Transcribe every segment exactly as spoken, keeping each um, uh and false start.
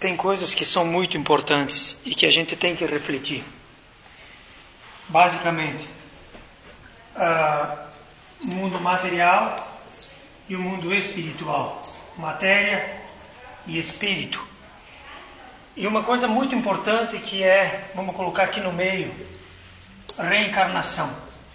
tem coisas que são muito importantes e que a gente tem que refletir. Basicamente, uh, o mundo material e o mundo espiritual. Matéria e espírito. E uma coisa muito importante que é, vamos colocar aqui no meio, reencarnação.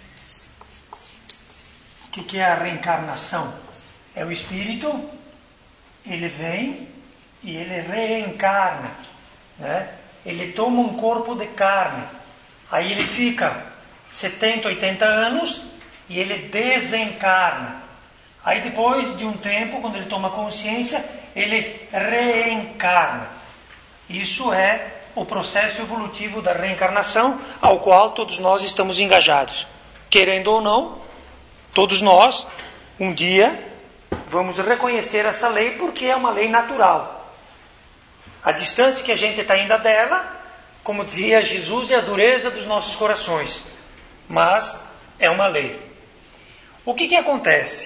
O que, que é a reencarnação? É o espírito, ele vem e ele reencarna, né? Ele toma um corpo de carne, aí ele fica setenta, oitenta anos e ele desencarna. Aí depois de um tempo, quando ele toma consciência, ele reencarna. Isso é o processo evolutivo da reencarnação, ao qual todos nós estamos engajados. Querendo ou não, todos nós, um dia, vamos reconhecer essa lei, porque é uma lei natural. A distância que a gente está indo dela, como dizia Jesus, é a dureza dos nossos corações. Mas é uma lei. O que que acontece?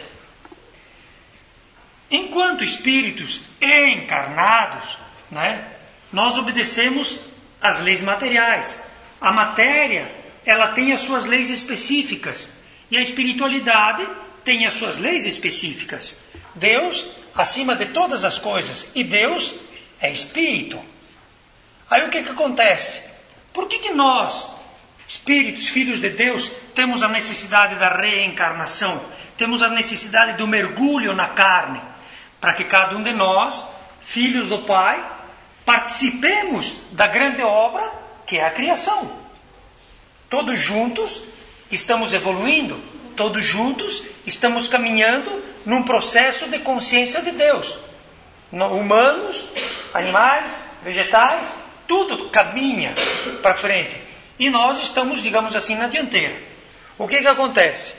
Enquanto espíritos encarnados, né, nós obedecemos às leis materiais. A matéria, ela tem as suas leis específicas. E a espiritualidade tem as suas leis específicas. Deus, acima de todas as coisas. E Deus é espírito. Aí o que que acontece? Por que que nós, espíritos, filhos de Deus, temos a necessidade da reencarnação? Temos a necessidade do mergulho na carne? Para que cada um de nós, filhos do Pai, participemos da grande obra que é a criação. Todos juntos estamos evoluindo, todos juntos estamos caminhando num processo de consciência de Deus. Humanos, animais, vegetais, tudo caminha para frente. E nós estamos, digamos assim, na dianteira. O que que acontece?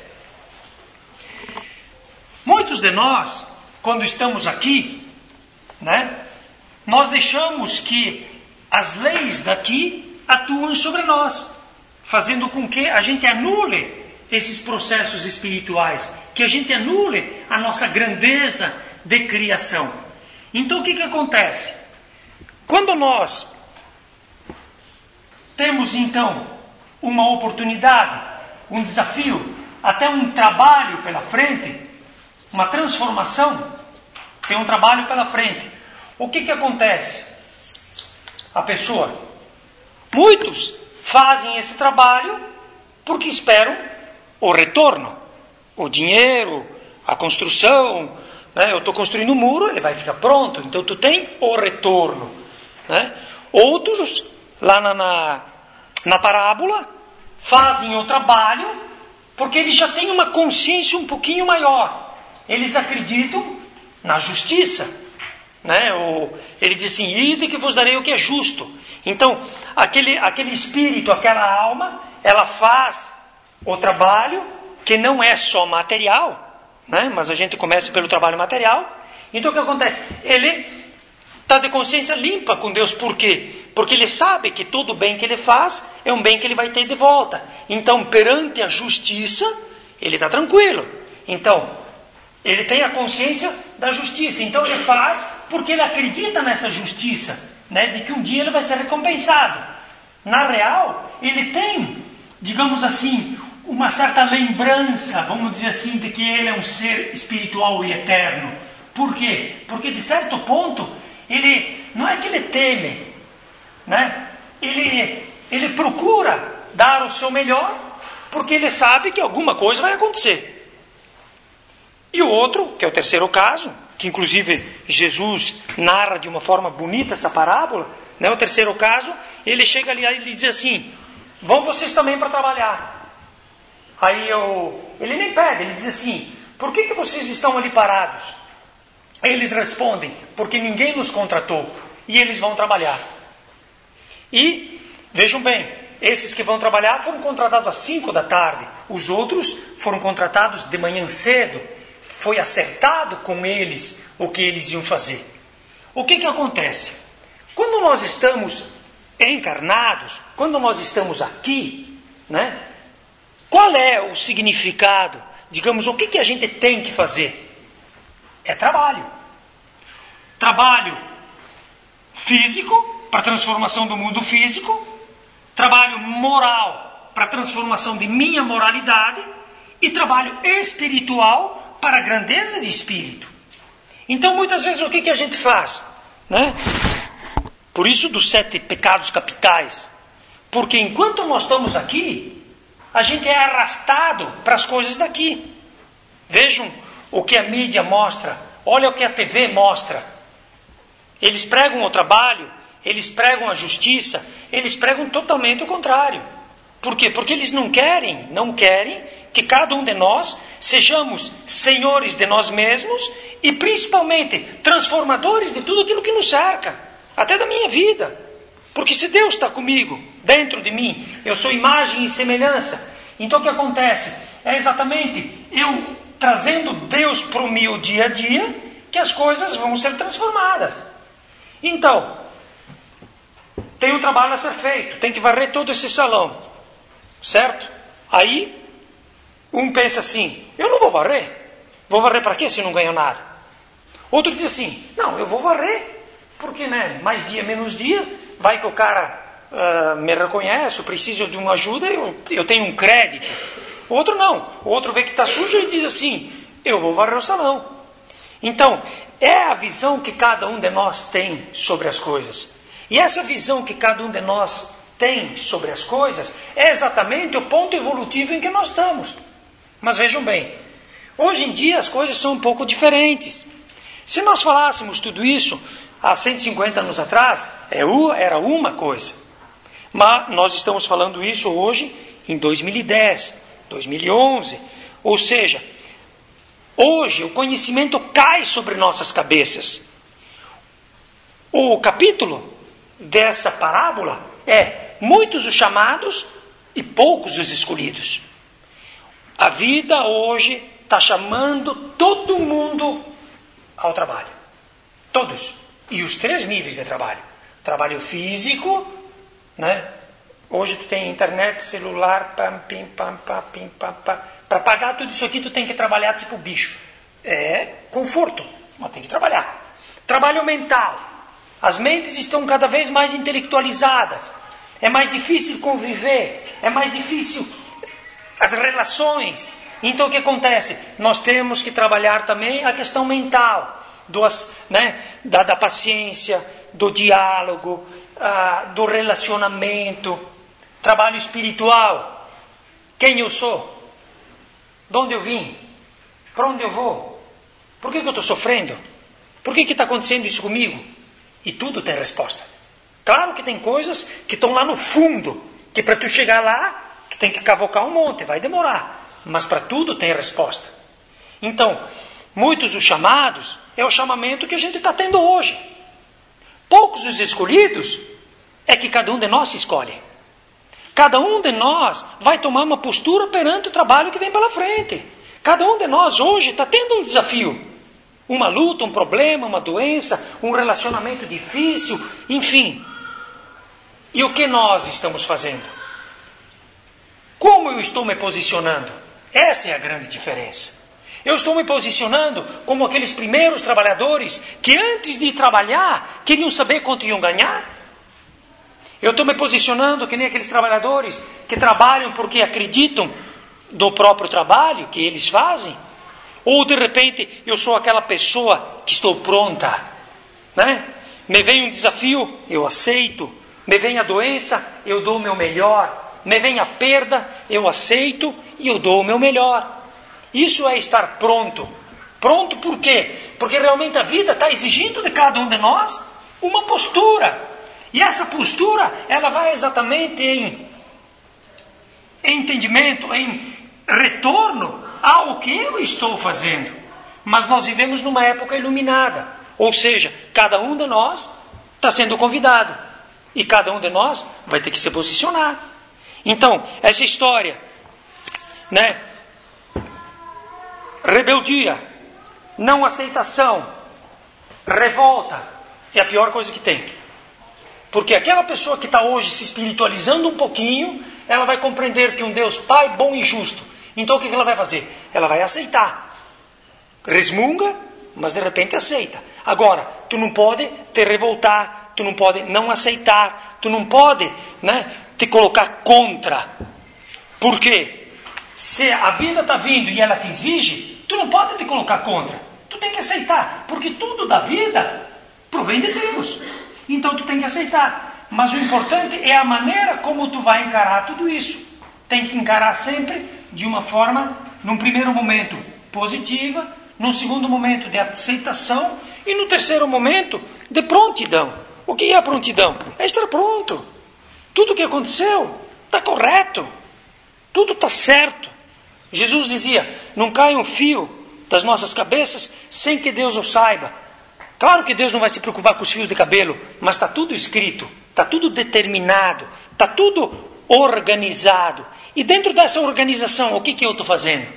Muitos de nós, quando estamos aqui, né, nós deixamos que as leis daqui atuem sobre nós, fazendo com que a gente anule esses processos espirituais, que a gente anule a nossa grandeza de criação. Então o que que acontece? Quando nós temos então uma oportunidade, um desafio, até um trabalho pela frente, uma transformação, tem um trabalho pela frente. O que que acontece? A pessoa, muitos fazem esse trabalho porque esperam o retorno, o dinheiro, a construção, né? Eu estou construindo um muro, ele vai ficar pronto, então tu tem o retorno, né? Outros, lá na, na, na parábola, fazem o trabalho porque eles já têm uma consciência um pouquinho maior. Eles acreditam na justiça, né? O, ele diz assim, ide que vos darei o que é justo. Então, aquele, aquele espírito, aquela alma, ela faz o trabalho que não é só material, né? Mas a gente começa pelo trabalho material. Então o que acontece? Ele está de consciência limpa com Deus. Por quê? Porque ele sabe que todo o bem que ele faz é um bem que ele vai ter de volta. Então, perante a justiça, ele está tranquilo. Então, ele tem a consciência da justiça. Então ele faz porque ele acredita nessa justiça, né? De que um dia ele vai ser recompensado. Na real, ele tem, digamos assim, uma certa lembrança, vamos dizer assim, de que ele é um ser espiritual e eterno. Por quê? Porque de certo ponto, ele não é que ele teme, né? Ele, ele procura dar o seu melhor, porque ele sabe que alguma coisa vai acontecer. E o outro, que é o terceiro caso, que inclusive Jesus narra de uma forma bonita essa parábola, né? O terceiro caso, ele chega ali e ele diz assim, vão vocês também para trabalhar. Aí eu, ele nem pede, ele diz assim, por que que vocês estão ali parados? Eles respondem, porque ninguém nos contratou e eles vão trabalhar. E, vejam bem, esses que vão trabalhar foram contratados às cinco da tarde, os outros foram contratados de manhã cedo, foi acertado com eles o que eles iam fazer. O que que acontece? Quando nós estamos encarnados, quando nós estamos aqui, né? Qual é o significado? Digamos, o que que a gente tem que fazer? É trabalho. Trabalho físico, para a transformação do mundo físico, trabalho moral para a transformação de minha moralidade e trabalho espiritual para a grandeza de espírito. Então, muitas vezes, o que, que a gente faz? Né? Por isso dos sete pecados capitais. Porque enquanto nós estamos aqui, a gente é arrastado para as coisas daqui. Vejam o que a mídia mostra. Olha o que a T V mostra. Eles pregam o trabalho, eles pregam a justiça, eles pregam totalmente o contrário. Por quê? Porque eles não querem, não querem que cada um de nós sejamos senhores de nós mesmos e principalmente transformadores de tudo aquilo que nos cerca, até da minha vida. Porque se Deus está comigo, dentro de mim, eu sou imagem e semelhança, então o que acontece? É exatamente eu trazendo Deus para o meu dia a dia que as coisas vão ser transformadas. Então, tem um trabalho a ser feito, tem que varrer todo esse salão, certo? Aí, um pensa assim, eu não vou varrer, vou varrer para quê se não ganho nada? Outro diz assim, não, eu vou varrer, porque né, mais dia, menos dia, vai que o cara uh, me reconhece, eu preciso de uma ajuda, eu, eu tenho um crédito. Outro não, o outro vê que está sujo e diz assim, eu vou varrer o salão. Então, é a visão que cada um de nós tem sobre as coisas. E essa visão que cada um de nós tem sobre as coisas é exatamente o ponto evolutivo em que nós estamos. Mas vejam bem, hoje em dia as coisas são um pouco diferentes. Se nós falássemos tudo isso há cento e cinquenta anos atrás, era uma coisa. Mas nós estamos falando isso hoje em dois mil e dez, dois mil e onze. Ou seja, hoje o conhecimento cai sobre nossas cabeças. O capítulo dessa parábola é muitos os chamados e poucos os escolhidos. A vida hoje está chamando todo mundo ao trabalho. Todos. E os três níveis de trabalho. Trabalho físico, né? Hoje tu tem internet, celular, pam, pim, pam, pam, pim, pam, pam. Para pagar tudo isso aqui tu tem que trabalhar tipo bicho. É conforto, mas tem que trabalhar. Trabalho mental. As mentes estão cada vez mais intelectualizadas. É mais difícil conviver. É mais difícil as relações. Então o que acontece? Nós temos que trabalhar também a questão mental. Dos, né, da, da paciência, do diálogo, ah, do relacionamento. Trabalho espiritual. Quem eu sou? De onde eu vim? Para onde eu vou? Por que, que eu estou sofrendo? Por que está acontecendo isso comigo? E tudo tem resposta. Claro que tem coisas que estão lá no fundo, que para tu chegar lá, tu tem que cavocar um monte, vai demorar. Mas para tudo tem resposta. Então, muitos os chamados é o chamamento que a gente está tendo hoje. Poucos os escolhidos é que cada um de nós se escolhe. Cada um de nós vai tomar uma postura perante o trabalho que vem pela frente. Cada um de nós hoje está tendo um desafio. Uma luta, um problema, uma doença, um relacionamento difícil, enfim. E o que nós estamos fazendo? Como eu estou me posicionando? Essa é a grande diferença. Eu estou me posicionando como aqueles primeiros trabalhadores que antes de trabalhar queriam saber quanto iam ganhar? Eu estou me posicionando que nem aqueles trabalhadores que trabalham porque acreditam no próprio trabalho que eles fazem? Ou de repente eu sou aquela pessoa que estou pronta, né? Me vem um desafio, eu aceito. Me vem a doença, eu dou o meu melhor. Me vem a perda, eu aceito e eu dou o meu melhor. Isso é estar pronto. Pronto por quê? Porque realmente a vida está exigindo de cada um de nós uma postura. E essa postura, ela vai exatamente em, em entendimento, em retorno ao que eu estou fazendo. Mas nós vivemos numa época iluminada. Ou seja, cada um de nós está sendo convidado. E cada um de nós vai ter que se posicionar. Então, essa história, né? Rebeldia, não aceitação, revolta, é a pior coisa que tem. Porque aquela pessoa que está hoje se espiritualizando um pouquinho, ela vai compreender que um Deus Pai bom e justo. Então o que ela vai fazer? Ela vai aceitar. Resmunga, mas de repente aceita. Agora, tu não pode te revoltar, tu não pode não aceitar, tu não pode, né, te colocar contra. Por quê? Se a vida está vindo e ela te exige, tu não pode te colocar contra. Tu tem que aceitar, porque tudo da vida provém de Deus. Então tu tem que aceitar. Mas o importante é a maneira como tu vai encarar tudo isso. Tem que encarar sempre de uma forma, num primeiro momento, positiva, num segundo momento de aceitação e no terceiro momento de prontidão. O que é a prontidão? É estar pronto. Tudo o que aconteceu está correto. Tudo está certo. Jesus dizia, não cai um fio das nossas cabeças sem que Deus o saiba. Claro que Deus não vai se preocupar com os fios de cabelo, mas está tudo escrito, está tudo determinado, está tudo organizado. E dentro dessa organização, o que, que eu estou fazendo?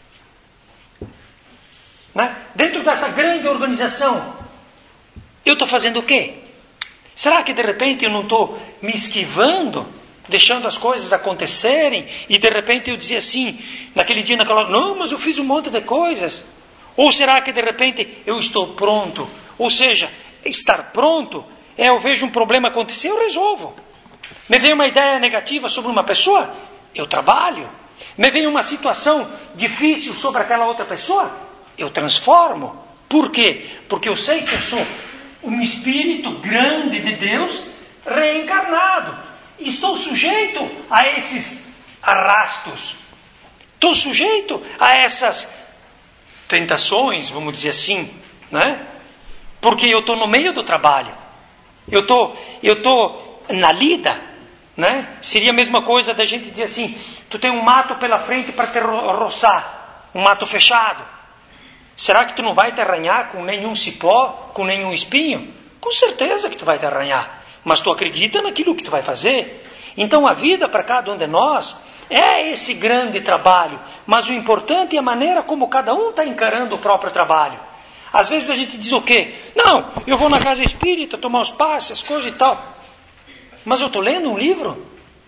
Né? Dentro dessa grande organização, eu estou fazendo o quê? Será que de repente eu não estou me esquivando, deixando as coisas acontecerem, e de repente eu dizia assim, naquele dia, naquela hora, não, mas eu fiz um monte de coisas. Ou será que de repente eu estou pronto? Ou seja, estar pronto é eu vejo um problema acontecer, eu resolvo. Me vem uma ideia negativa sobre uma pessoa, eu trabalho. Me vem uma situação difícil sobre aquela outra pessoa, eu transformo. Por quê? Porque eu sei que eu sou um espírito grande de Deus reencarnado. E estou sujeito a esses arrastos. Estou sujeito a essas tentações, vamos dizer assim, né? Porque eu estou no meio do trabalho. Eu estou eu estou na lida, né? Seria a mesma coisa da gente dizer assim, tu tem um mato pela frente para te ro- roçar, um mato fechado. Será que tu não vai te arranhar com nenhum cipó, com nenhum espinho? Com certeza que tu vai te arranhar. Mas tu acredita naquilo que tu vai fazer. Então a vida para cada um de nós é esse grande trabalho. Mas o importante é a maneira como cada um está encarando o próprio trabalho. Às vezes a gente diz o quê? Não, eu vou na casa espírita tomar os passes, as coisas e tal. Mas eu estou lendo um livro.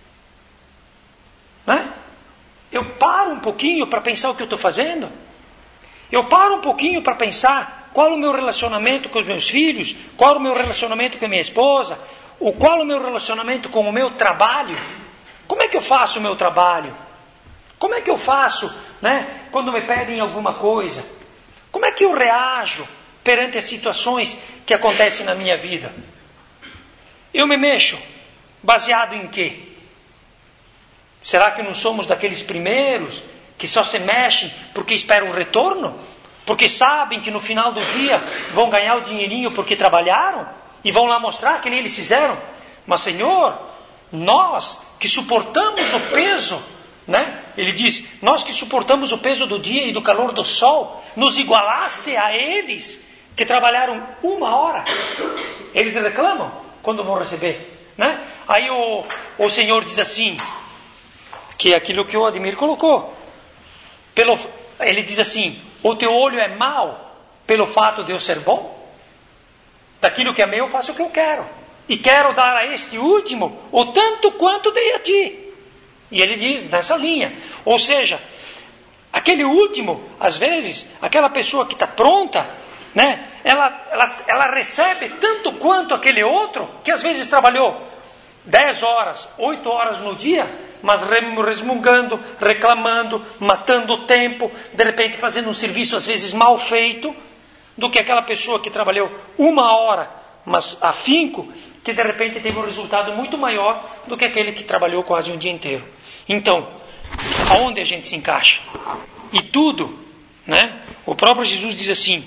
Né? Eu paro um pouquinho para pensar o que eu estou fazendo. Eu paro um pouquinho para pensar qual o meu relacionamento com os meus filhos, qual o meu relacionamento com a minha esposa, ou qual o meu relacionamento com o meu trabalho. Como é que eu faço o meu trabalho? Como é que eu faço, né, quando me pedem alguma coisa? Como é que eu reajo perante as situações que acontecem na minha vida? Eu me mexo baseado em quê? Será que não somos daqueles primeiros que só se mexem porque esperam um retorno? Porque sabem que no final do dia vão ganhar o dinheirinho porque trabalharam? E vão lá mostrar que nem eles fizeram? Mas Senhor, nós que suportamos o peso, né? Ele diz, nós que suportamos o peso do dia e do calor do sol, nos igualaste a eles que trabalharam uma hora. Eles reclamam quando vão receber, né? Aí o, o Senhor diz assim, que é aquilo que o Ademir colocou. Pelo, ele diz assim, o teu olho é mau pelo fato de eu ser bom? Daquilo que é meu eu faço o que eu quero. E quero dar a este último o tanto quanto dei a ti. E ele diz nessa linha. Ou seja, aquele último, às vezes, aquela pessoa que está pronta, né, ela, ela, ela recebe tanto quanto aquele outro, que às vezes trabalhou dez horas, oito horas no dia, mas resmungando, reclamando, matando o tempo, de repente fazendo um serviço às vezes mal feito, do que aquela pessoa que trabalhou uma hora, mas afinco, que de repente teve um resultado muito maior do que aquele que trabalhou quase um dia inteiro. Então, aonde a gente se encaixa? E tudo, né? O próprio Jesus diz assim,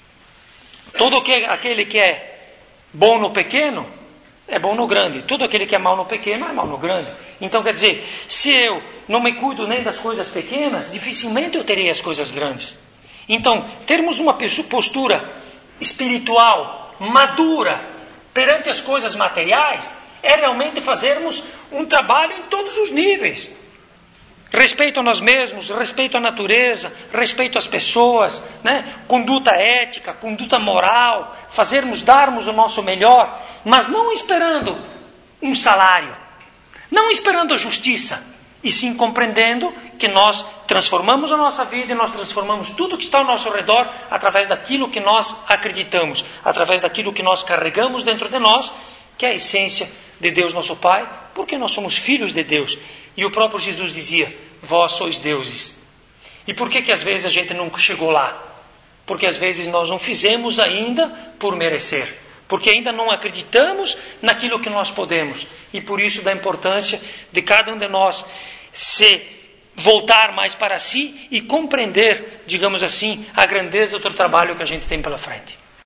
todo aquele que é bom no pequeno, é bom no grande. Todo aquele que é mau no pequeno, é mau no grande. Então, quer dizer, se eu não me cuido nem das coisas pequenas, dificilmente eu terei as coisas grandes. Então, termos uma postura espiritual, madura, perante as coisas materiais, é realmente fazermos um trabalho em todos os níveis. Respeito a nós mesmos, respeito à natureza, respeito às pessoas, né? Conduta ética, conduta moral, fazermos, darmos o nosso melhor, mas não esperando um salário, não esperando a justiça, e sim compreendendo que nós transformamos a nossa vida e nós transformamos tudo que está ao nosso redor através daquilo que nós acreditamos, através daquilo que nós carregamos dentro de nós que é a essência de Deus nosso Pai, porque nós somos filhos de Deus. E o próprio Jesus dizia, vós sois deuses. E por que que às vezes a gente não chegou lá? Porque às vezes nós não fizemos ainda por merecer. Porque ainda não acreditamos naquilo que nós podemos. E por isso da importância de cada um de nós se voltar mais para si e compreender, digamos assim, a grandeza do trabalho que a gente tem pela frente.